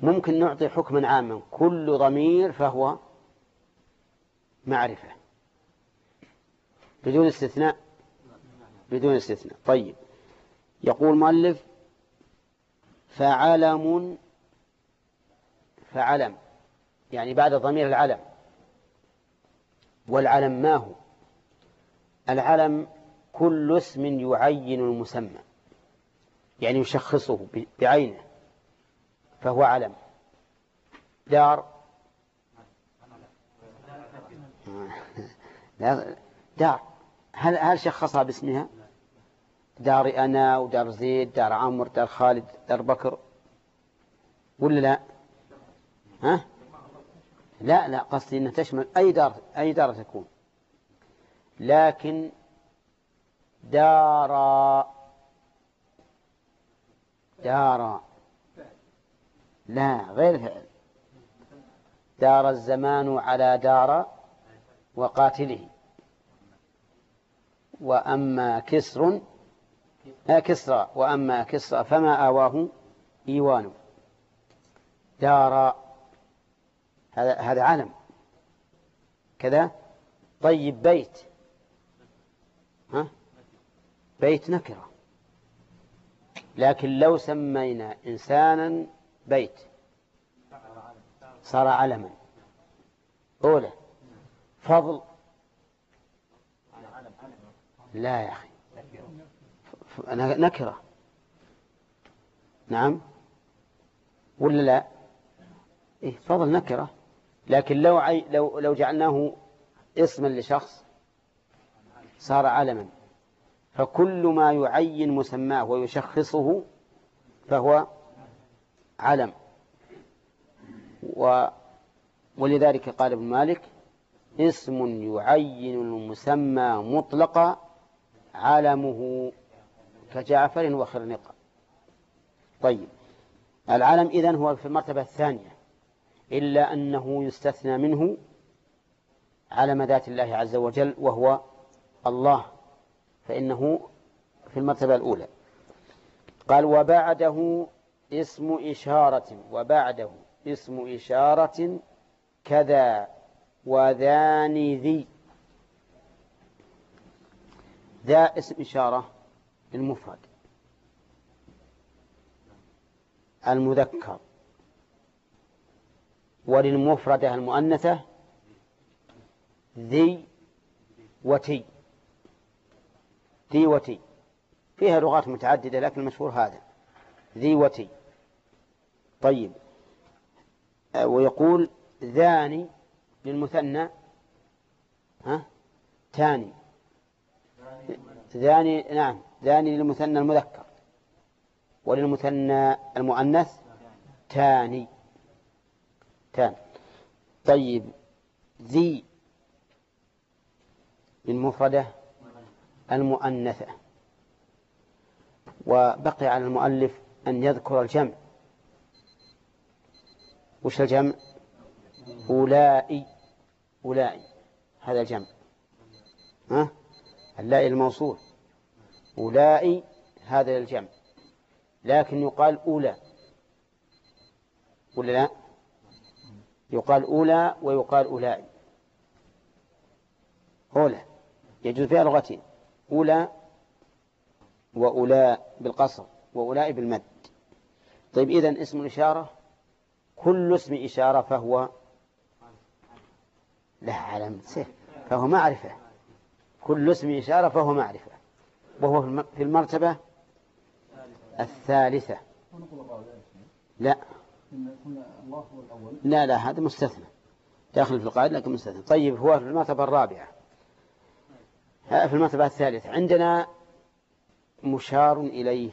ممكن نعطي حكما عاما كل ضمير فهو معرفة بدون استثناء. بدون استثناء. طيب، يقول مؤلف فعلم يعني بعد ضمير العلم. والعلم ما هو؟ العلم كل اسم يعين المسمى، يعني يشخصه بعينه، فهو علم. دار دار هل شخصها باسمها؟ دار أنا ودار زيد، دار عمرو، دار خالد، دار بكر، ولا لا؟ ها؟ لا قصدي أنها تشمل أي دار تكون. لكن دار لا غير فعل. دار الزمان على دار وقاتله. وأما كسرى وأما كسرى فما آواه إيوان. دار هذا علم كذا. طيب بيت، بيت نكرة، لكن لو سمينا إنسانا بيت صار علما. أولى فضل لا يا أخي، نكرة. نعم ولا لا؟ إيه فضل نكرة، لكن لو جعلناه اسما لشخص صار علما. فكل ما يعين مسماه ويشخصه فهو علم. ولذلك قال ابن مالك اسم يعين المسمى مطلقا علمه كجعفر وخرنقة. طيب، العلم إذن هو في المرتبة الثانية، إلا أنه يستثنى منه علم ذات الله عز وجل وهو الله، فإنه في المرتبة الأولى. قال وبعده اسم إشارة كذا وذان ذي. ذا اسم إشارة المفرد المذكر، وللمفردة المؤنثة ذي وتي. فيها لغات متعددة لكن المشهور هذا ذي وتي. طيب، ويقول ذاني للمثنى تاني. ذاني نعم، ذاني للمثنى المذكر، وللمثنى المؤنث تاني. طيب، ذي للمفردة المؤنثة. وبقي على المؤلف أن يذكر الجمع. وش الجمع؟ أولئي هذا الجمع. اللائي الموصول أولئي هذا الجمع، لكن يقال أولى ولا لا؟ يقال أولى ويقال أولئي. أولى يجوز فيها لغتين، أولى وأولاء بالقصر وأولاء بالمد. طيب، إذن اسم الإشارة كل اسم إشارة فهو لا علم فهو معرفة. كل اسم إشارة فهو معرفة، وهو في المرتبة الثالثة. لا هذا مستثنى داخل في القاعدة لكن مستثنى. طيب، هو في المرتبة الرابعة. في المرتبة الثالثة عندنا مشار إليه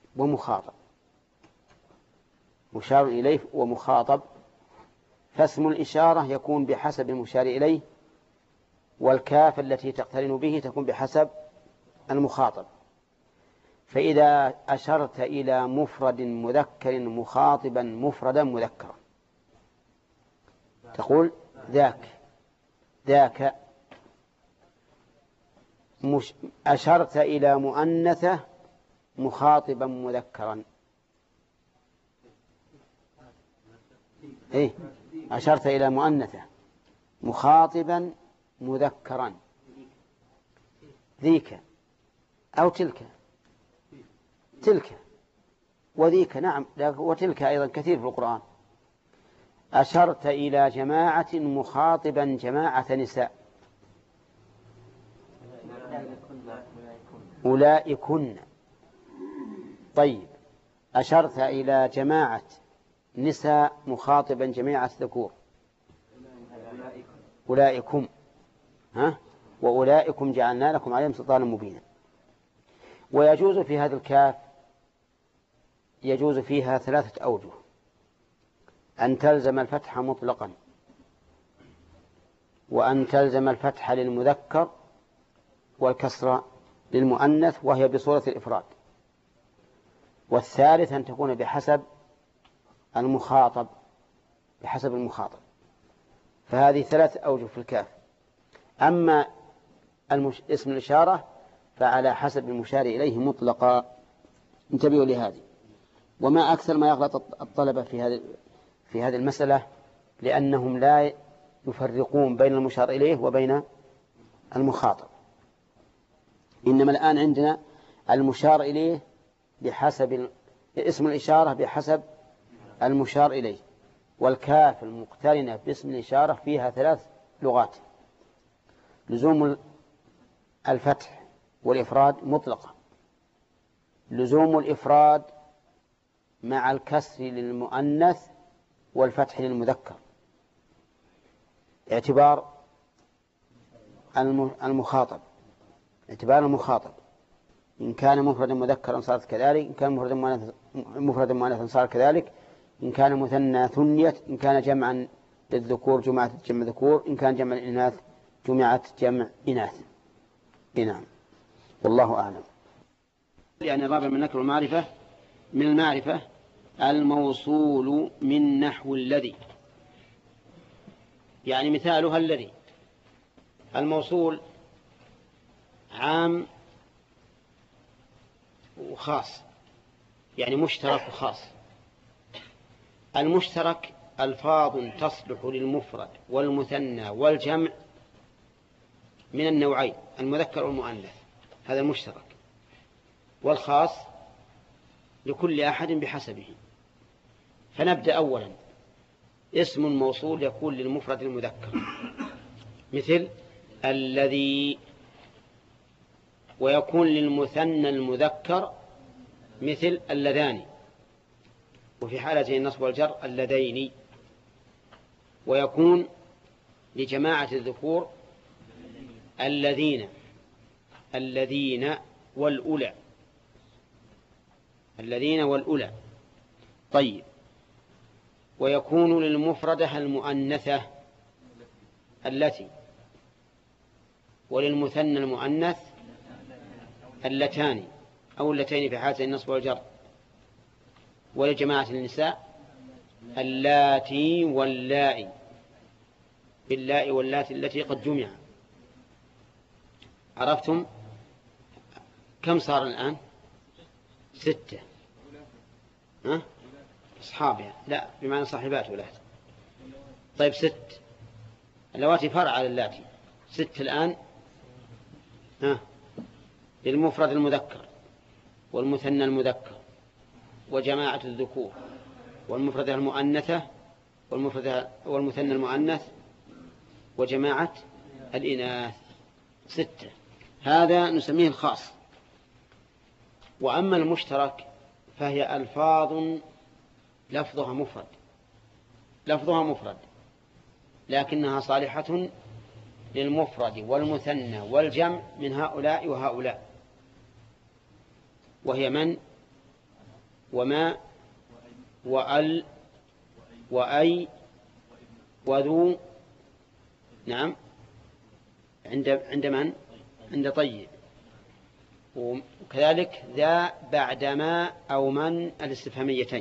ومخاطب. فاسم الإشارة يكون بحسب المشار إليه، والكاف التي تقترن به تكون بحسب المخاطب. فإذا أشرت إلى مفرد مذكر مخاطبا مفردا مذكرا تقول ذاك. أشرت إلى مؤنثة مخاطبا مذكرا إيه أشرت إلى مؤنثة مخاطبا مذكرا ذيك أو تلك وذيك نعم وتلك أيضا كثير في القرآن. أشرت إلى جماعة مخاطبا جماعة نساء أولئكن. طيب أشرت إلى جماعة نساء مخاطبا جماعة ذكور أولئكم وأولئكم جعلنا لكم عليهم سلطانا مبينا. ويجوز في هذا الكاف يجوز فيها 3 أوجه: أن تلزم الفتح مطلقا، وأن تلزم الفتح للمذكر والكسر للمؤنث وهي بصورة الإفراد، والثالث أن تكون بحسب المخاطب فهذه 3 أوجه في الكاف. أما اسم الإشارة فعلى حسب المشار إليه مطلقا. انتبهوا لهذه. وما أكثر ما يغلط الطلبة في هذه المسألة، لأنهم لا يفرقون بين المشار إليه وبين المخاطب. إنما الآن عندنا المشار إليه بحسب اسم الإشارة بحسب المشار إليه، والكاف المقترنة باسم الإشارة فيها 3 لغات: لزوم الفتح والإفراد مطلقة، لزوم الإفراد مع الكسر للمؤنث والفتح للمذكر، اعتبار المخاطب إن كان مفردا مذكرا صارت كذلك، إن كان مفردا مؤنثا صار كذلك، إن كان مثنى ثنيت، إن كان جمعا للذكور جمعت جمع ذكور، إن كان جمع الإناث جمعت جمع إناث. نعم والله أعلم. يعني الرابع من نكر المعرفة من المعرفة الموصول من نحو الذي، يعني مثالها الذي. الموصول عام وخاص، يعني مشترك وخاص. المشترك ألفاظ تصلح للمفرد والمثنى والجمع من النوعين المذكر والمؤنث، هذا المشترك. والخاص لكل أحد بحسبه. فنبدأ أولا. اسم موصول يكون للمفرد المذكر مثل الذي، ويكون للمثنى المذكر مثل اللذان، وفي حالة النصب والجر اللذين. ويكون لجماعة الذكور الذين والأولى. طيب. ويكون للمفردة المؤنثة التي، وللمثنى المؤنث اللتان أو اللتين في حالة النصب والجر. ولجماعة النساء اللاتي واللائي، باللاء واللاتي التي قد جمع. عرفتم كم صار الآن؟ 6. أصحابها لا بمعنى صاحبات ولات. طيب 6 اللواتي فرع على اللاتي. 6 الآن للمفرد المذكر والمثنى المذكر وجماعة الذكور والمفردة المؤنثة والمثنى المؤنث وجماعة الإناث. 6. هذا نسميه الخاص. وأما المشترك فهي ألفاظ لفظها مفرد لكنها صالحة للمفرد والمثنى والجمع من هؤلاء وهؤلاء، وهي من وما وأل وأي وذو. نعم عند من؟ عند طيب. وكذلك ذا بعد ما أو من الاستفهاميتين.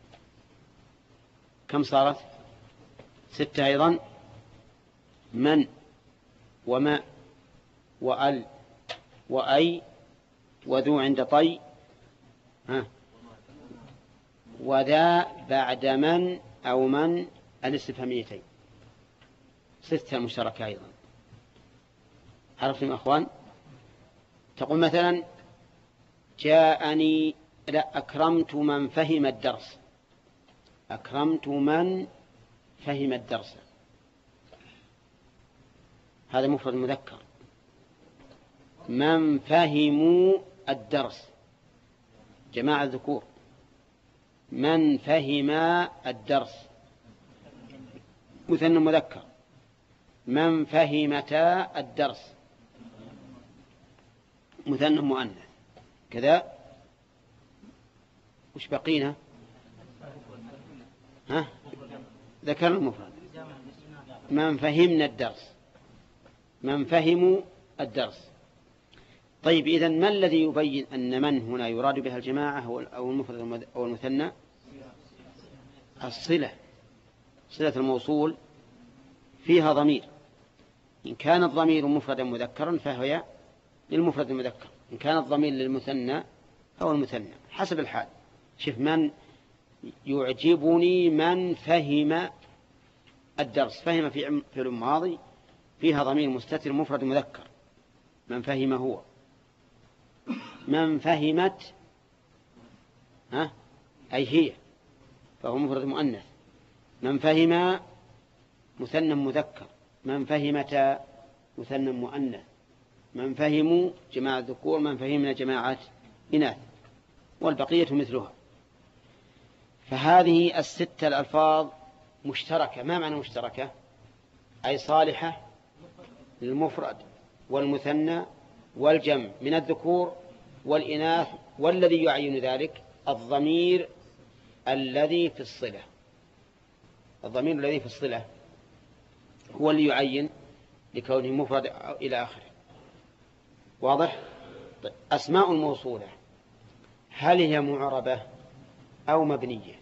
كم صارت؟ 6 أيضا. من وما وأل وأي وذو عند طي. وذا بعد من أو من الاستفهاميتين 6 مشتركة أيضا. عرفتم أخوان؟ تقول مثلا جاءني، لا، أكرمت من فهم الدرس. أكرمت من فهم الدرس، هذا مفرد مذكر. من فهموا الدرس جماعة ذكور. من فهم الدرس مثنى مذكر. من فهمتا الدرس مثنى مؤنث. كذا وش بقينا؟ ذكر المفرد. من فهمنا الدرس، من فهموا الدرس. طيب إذن ما الذي يبين أن من هنا يراد بها الجماعة أو المفرد أو المثنى؟ الصلة، صلة الموصول فيها ضمير. إن كان الضمير مفردا مذكرا فهي للمفرد المذكر، إن كان الضمير للمثنى أو المثنى حسب الحال. شوف، من يعجبني من فهم الدرس. فهم في فعل ماضي فيها ضمير مستتر مفرد مذكر، من فهم هو. من فهمت أي هي، فهو مفرد مؤنث. من فهم مثنى مذكر. من فهمت مثنى مؤنث. من فهموا جماعة ذكور. من فهمنا جماعة إناث، والبقية مثلها. فهذه 6 الألفاظ مشتركة. ما معنى مشتركة؟ أي صالحة للمفرد والمثنى والجمع من الذكور والإناث. والذي يعين ذلك الضمير الذي في الصلة. الضمير الذي في الصلة هو اللي يعين لكونه مفرد إلى آخره. واضح؟ أسماء الموصولة هل هي معربة أو مبنية؟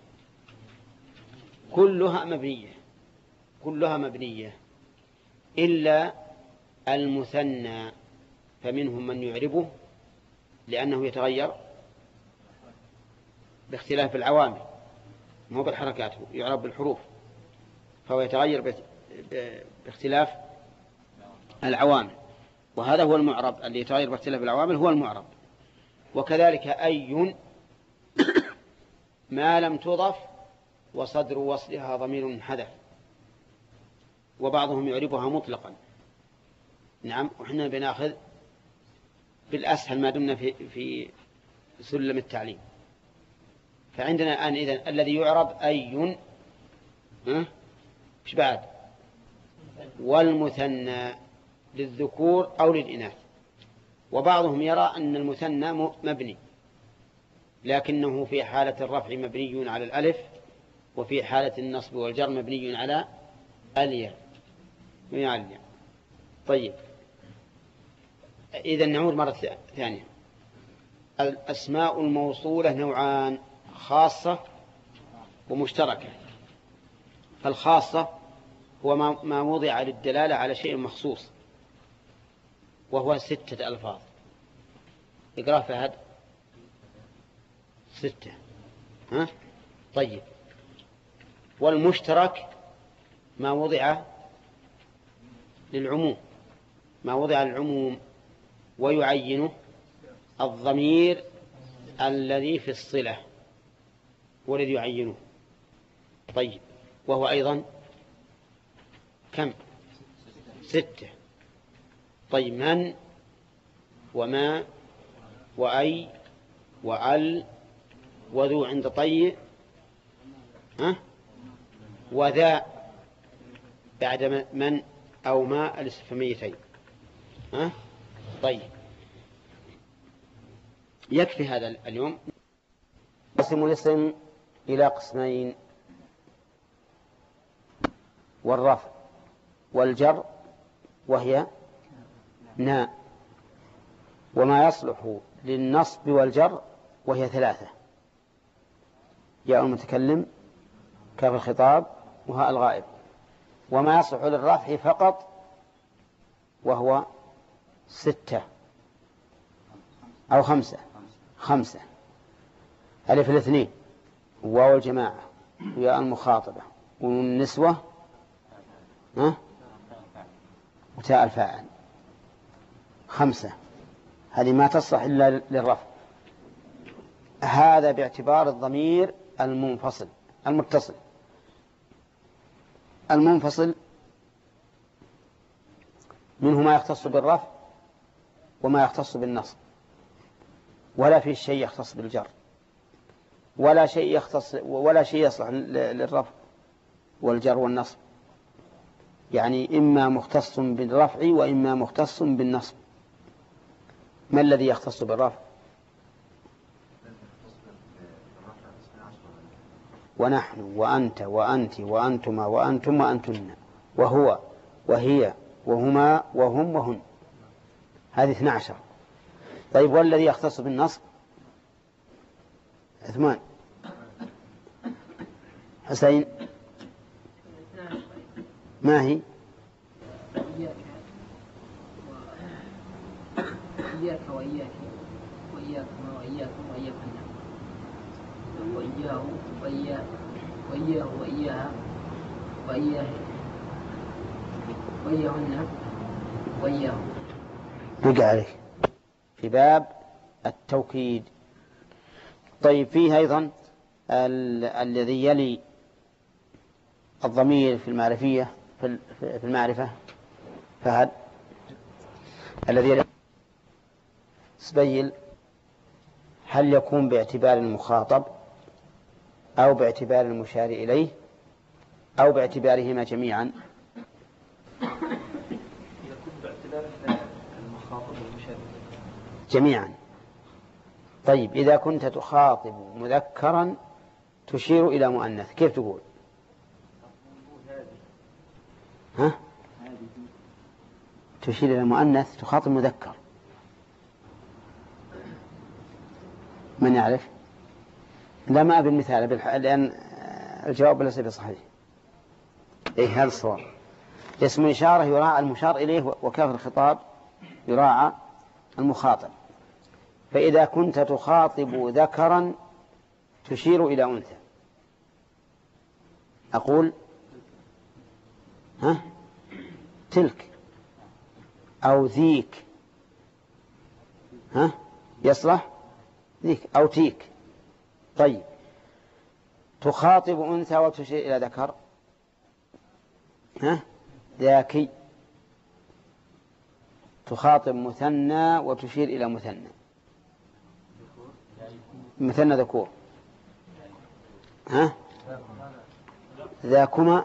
كلها مبنية، كلها مبنية إلا المثنى، فمنهم من يعربه لأنه يتغير باختلاف العوامل، مو بالحركات، يعرب بالحروف، فهو يتغير باختلاف العوامل، وهذا هو المعرب. اللي يتغير باختلاف العوامل هو المعرب. وكذلك أي ما لم تضف وصدر وصلها ضمير حذف، وبعضهم يعربها مطلقا. نعم، وحنا بناخذ بالأسهل ما دمنا في سلم التعليم. فعندنا الآن إذن الذي يعرب أي مش بعد والمثنى للذكور أو للإناث. وبعضهم يرى أن المثنى مبني، لكنه في حالة الرفع مبني على الألف، وفي حالة النصب والجر مبني على الياء. طيب، إذا نعود مرة ثانية. الأسماء الموصولة نوعان: خاصة ومشتركة. فالخاصة هو ما وضع للدلالة على شيء مخصوص، وهو 6 ألفاظ. اقرأ فهد. 6. طيب، والمشترك ما وضع للعموم، ما وضع للعموم ويعينه الضمير الذي في الصلة هو الذي يعينه. طيب، وهو أيضا كم؟ 6. طيب، من وما وأي وأل وذو عند طي وذا بعد من أو ما الاستفهاميتين. طيب، يكفي هذا اليوم. قسم الاسم إلى قسمين: والرفع والجر، وهي ناء، وما يصلح للنصب والجر، وهي 3: ياء المتكلم، كاف الخطاب، وهاء الغائب. وما يصلح للرفع فقط وهو 6 أو 5: ألف الاثنين، واو الجماعة، وياء المخاطبة والنسوة وتاء الفاعل 5. هذه ما تصلح إلا للرفع. هذا باعتبار الضمير المنفصل. المتصل المنفصل منه ما يختص بالرفع وما يختص بالنصب، ولا في شيء يختص بالجر، ولا شيء يصلح للرفع والجر والنصب، يعني إما مختص بالرفع وإما مختص بالنصب. ما الذي يختص بالرفع؟ ونحن وأنت وأنت وأنتما وأنتم وأنتن وهو وهي وهما وهم وهن، هذه 12. طيب والذي يختص بالنصب؟ عثمان. حسين. ما هي؟ إياك وإياك وإياكما وإياكم وإياكن وإياه وإياه وإياه وإياها وإياه وإياهن وإياه. بقى عليك في باب التوكيد. طيب فيه أيضا الذي يلي الضمير في المعرفية في المعرفة. فهد الذي يلي سبيل، هل يكون باعتبار المخاطب أو باعتبار المشار إليه أو باعتبارهما جميعا؟ يكون باعتبار المخاطب والمشار جميعا. طيب إذا كنت تخاطب مذكرا تشير إلى مؤنث كيف تقول؟ ها؟ تشير إلى مؤنث تخاطب مذكر. من يعرف؟ لا ما أبي المثال لأن الجواب ليس بصحيح. إيه هذا الصواب. اسم الإشارة يراعى المشار إليه، وكاف الخطاب يراعى المخاطب. فإذا كنت تخاطب ذكرا تشير إلى أنثى أقول تلك أو ذيك. يصلح ذيك أو تيك. طيب تخاطب أنثى وتشير إلى ذكر ذاكي. تخاطب مثنى وتشير إلى مثنى ذكور. ذاكما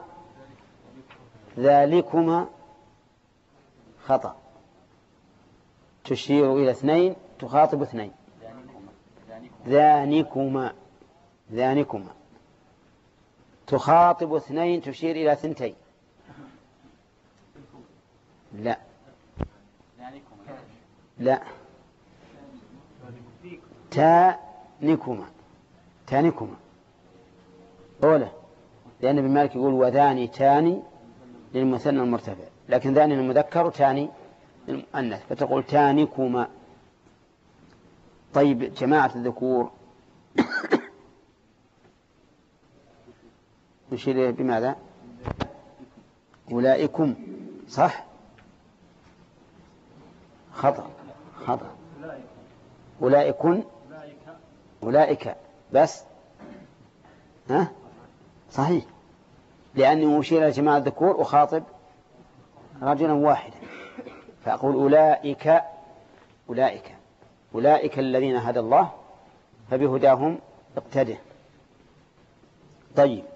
ذلكما خطأ. تشير إلى 2 تخاطب 2. ذانكما تخاطب 2 تشير إلى 2. لا تانكما أولا، لأن ابن مالك يقول وذاني تاني للمثنى المرتفع، لكن ذاني للمذكر وتاني للمؤنث، فتقول تانكما. طيب جماعة الذكور نشير بماذا؟ أولئكم. صح؟ خطأ. أولئك بس. صحيح، لأني أشير إلى جماعة الذكور أخاطب رجلا واحدا، فأقول أولئك الذين هدى الله فبهداهم اقتده. طيب